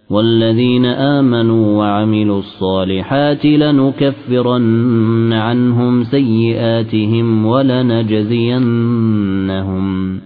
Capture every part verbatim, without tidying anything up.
والذين آمنوا وعملوا الصالحات لنكفرن عنهم سيئاتهم ولنجزينهم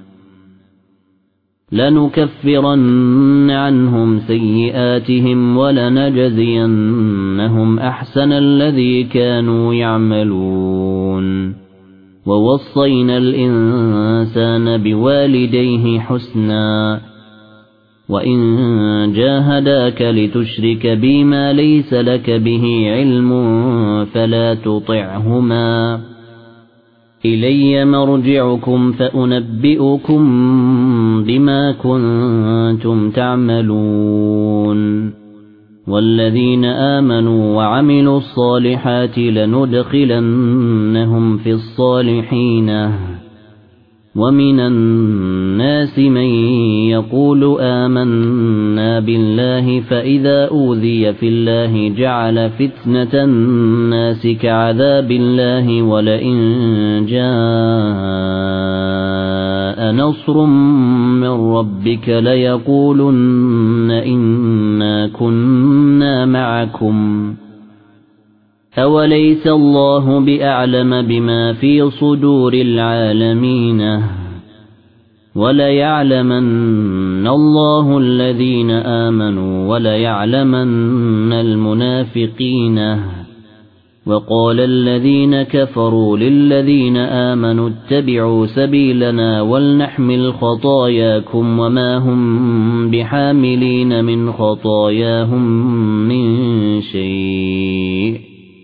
لنكفرن عنهم سيئاتهم ولنجزينهم أحسن الذي كانوا يعملون ووصينا الإنسان بوالديه حسنا وإن جاهداك لتشرك بي ما ليس لك به علم فلا تطعهما إلي مرجعكم فأنبئكم بما كنتم تعملون والذين آمنوا وعملوا الصالحات لندخلنهم في الصالحين ومن الناس من يقول آمنا بالله فإذا أوذي في الله جعل فتنة الناس كعذاب الله ولئن جاء نصر من ربك ليقولن إنا كنا معكم أوليس الله بأعلم بما في صدور العالمين وليعلمن الله الذين آمنوا وليعلمن المنافقين وقال الذين كفروا للذين آمنوا اتبعوا سبيلنا ولنحمل خطاياكم وما هم بحاملين من خطاياهم من شيء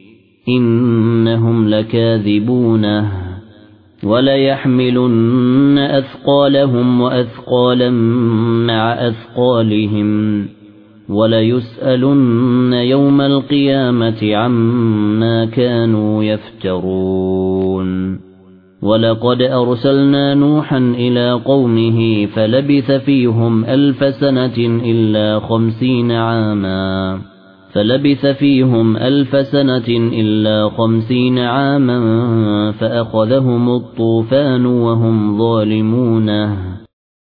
إنهم لكاذبون وليحملن أثقالهم وأثقالا مع أثقالهم وليسألن يوم القيامة عما كانوا يفترون ولقد أرسلنا نوحا إلى قومه فلبث فيهم ألف سنة إلا خمسين عاما فلبث فيهم ألف سنة إلا خمسين عاما فأخذهم الطوفان وهم ظالمون